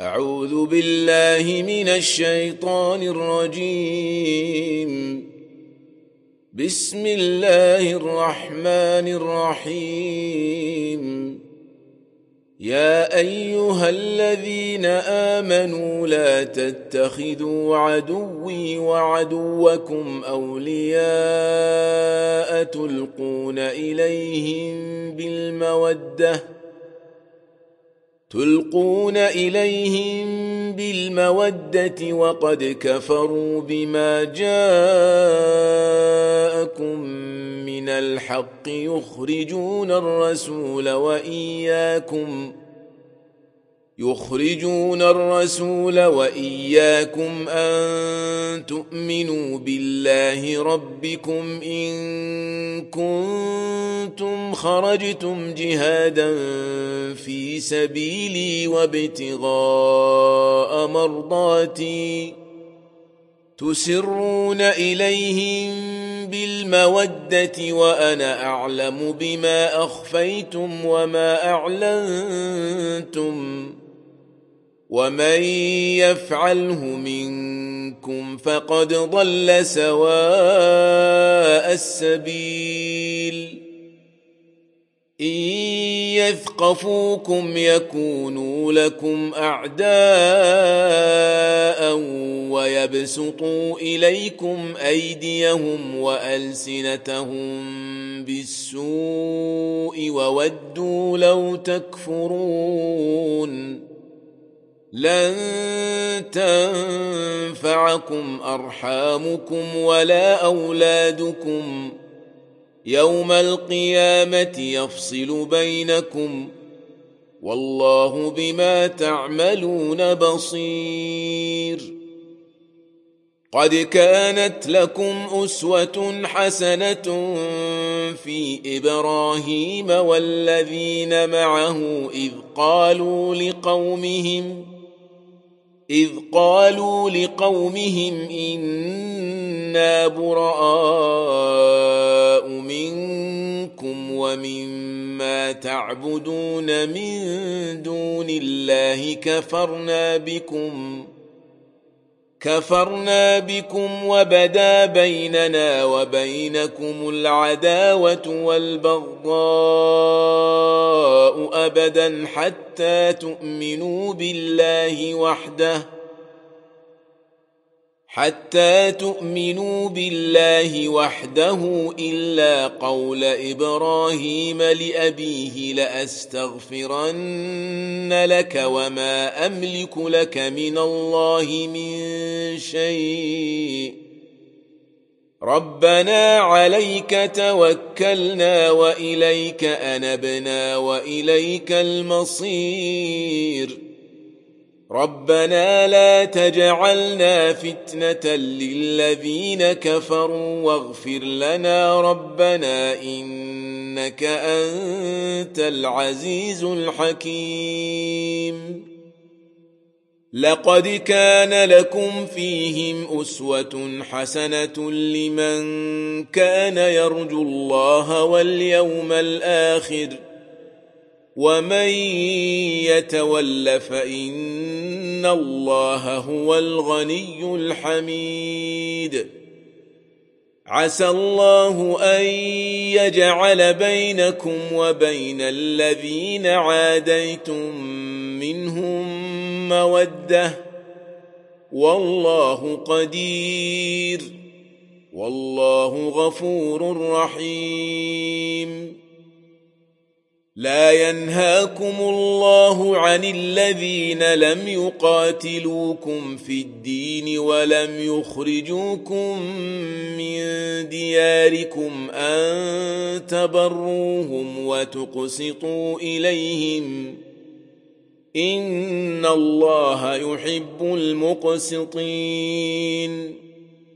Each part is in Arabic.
أعوذ بالله من الشيطان الرجيم. بسم الله الرحمن الرحيم. يا أيها الذين آمنوا لا تتخذوا عدوي وعدوكم أولياء تلقون إليهم بالمودة وقد كفروا بما جاءكم من الحق يخرجون الرسول وإياكم أن تؤمنوا بالله ربكم إن كنتم خرجتم جهادا في سبيلي وابتغاء مرضاتي تسرون إليهم بالمودة وأنا أعلم بما أخفيتم وما أعلنتم ومن يفعله منكم فقد ضل سواء السبيل. إن يثقفوكم يكونوا لكم أعداء ويبسطوا إليكم أيديهم وألسنتهم بالسوء وودوا لو تكفرون. لن تنفعكم أرحامكم ولا أولادكم يوم القيامة يفصل بينكم والله بما تعملون بصير. قد كانت لكم أسوة حسنة في إبراهيم والذين معه إذ قالوا لقومهم إنا براء منكم ومما تعبدون من دون الله كفرنا بكم وبدا بيننا وبينكم العداوة والبغضاء أبدا حتى تؤمنوا بالله وحده إلا قول إبراهيم لأبيه لأستغفرن لك وما أملك لك من الله من شيء ربنا عليك توكلنا وإليك أنبنا وإليك المصير. ربنا لا تجعلنا فتنة للذين كفروا واغفر لنا ربنا إنك أنت العزيز الحكيم. لقد كان لكم فيهم أسوة حسنة لمن كان يرجو الله واليوم الآخر ومن يتول فإن الله هو الغني الحميد. عسى الله أن يجعل بينكم وبين الذين عاديتم منهم مودة والله قدير والله غفور رحيم. لا ينهاكم الله عن الذين لم يقاتلوكم في الدين ولم يخرجوكم من دياركم أن تبروهم وتقسطوا إليهم إن الله يحب المقسطين.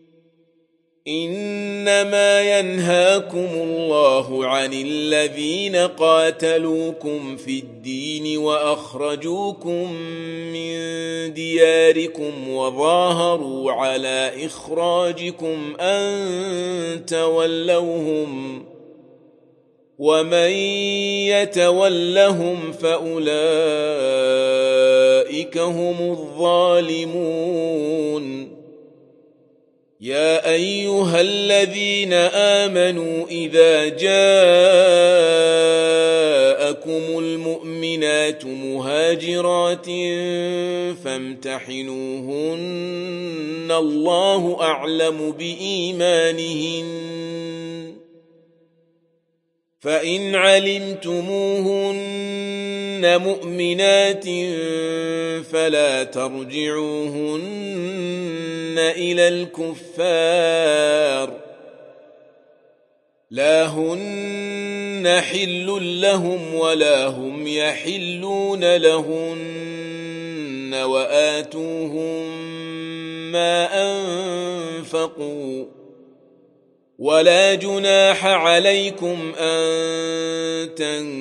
إنما ينهاكم الله عن الذين قاتلوكم في الدين وأخرجوكم من دياركم وظاهروا على إخراجكم أن تولوهم ومن يتولهم فأولئك هم الظالمون يا أيها الذين آمنوا إذا جاءكم المؤمنات مهاجرات فامتحنوهن الله أعلم بإيمانهن فإن علمتموهن مؤمنات فلا ترجعوهن إلى الكفار لا هن حل لهم ولا هم يحلون لهن وآتوهم ما أنفقوا ولا جناح عليكم أن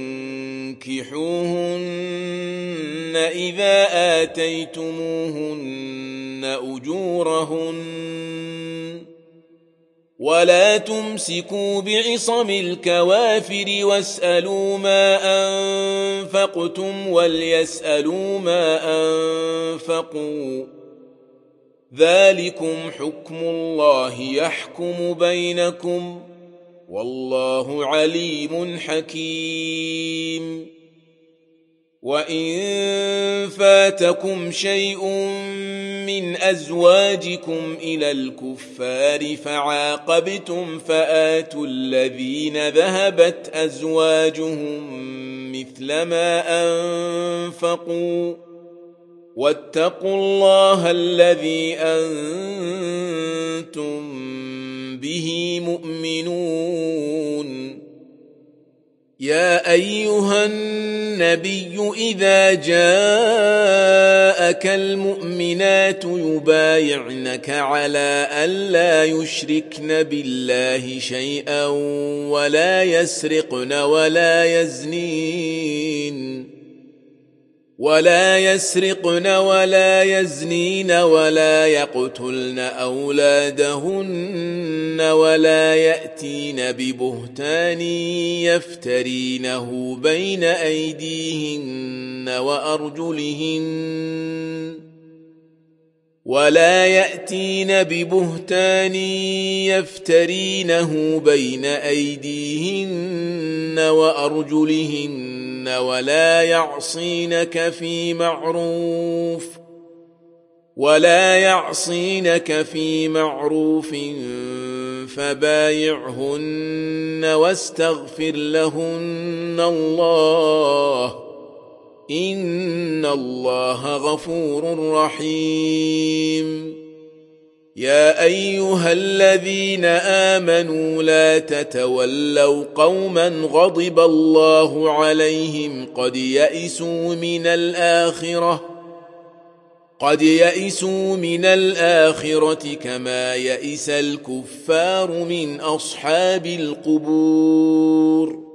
تنكحوهن إذا آتيتموهن أجورهن ولا تمسكوا بعصم الكوافر واسألوا ما أنفقتم وليسألوا ما أنفقوا ذلكم حكم الله يحكم بينكم والله عليم حكيم وإن فاتكم شيء من أزواجكم إلى الكفار فعاقبتم فآتوا الذين ذهبت أزواجهم مثل ما أنفقوا واتقوا الله الذي أنتم به مؤمنون يا أيها النبي إذا جاءك المؤمنات يبايعنك على ألا يشركن بالله شيئا ولا يسرقن ولا يزنين ولا يقتلن أولادهن ولا يأتين ببهتان يفترينه بين أيديهن وأرجلهن ولا يعصينك في معروف فبايعهن واستغفر لهن الله إن الله غفور رحيم يا أيها الذين آمنوا لا تتولوا قوما غضب الله عليهم قد يئسوا من الآخرة كما يئس الكفار من أصحاب القبور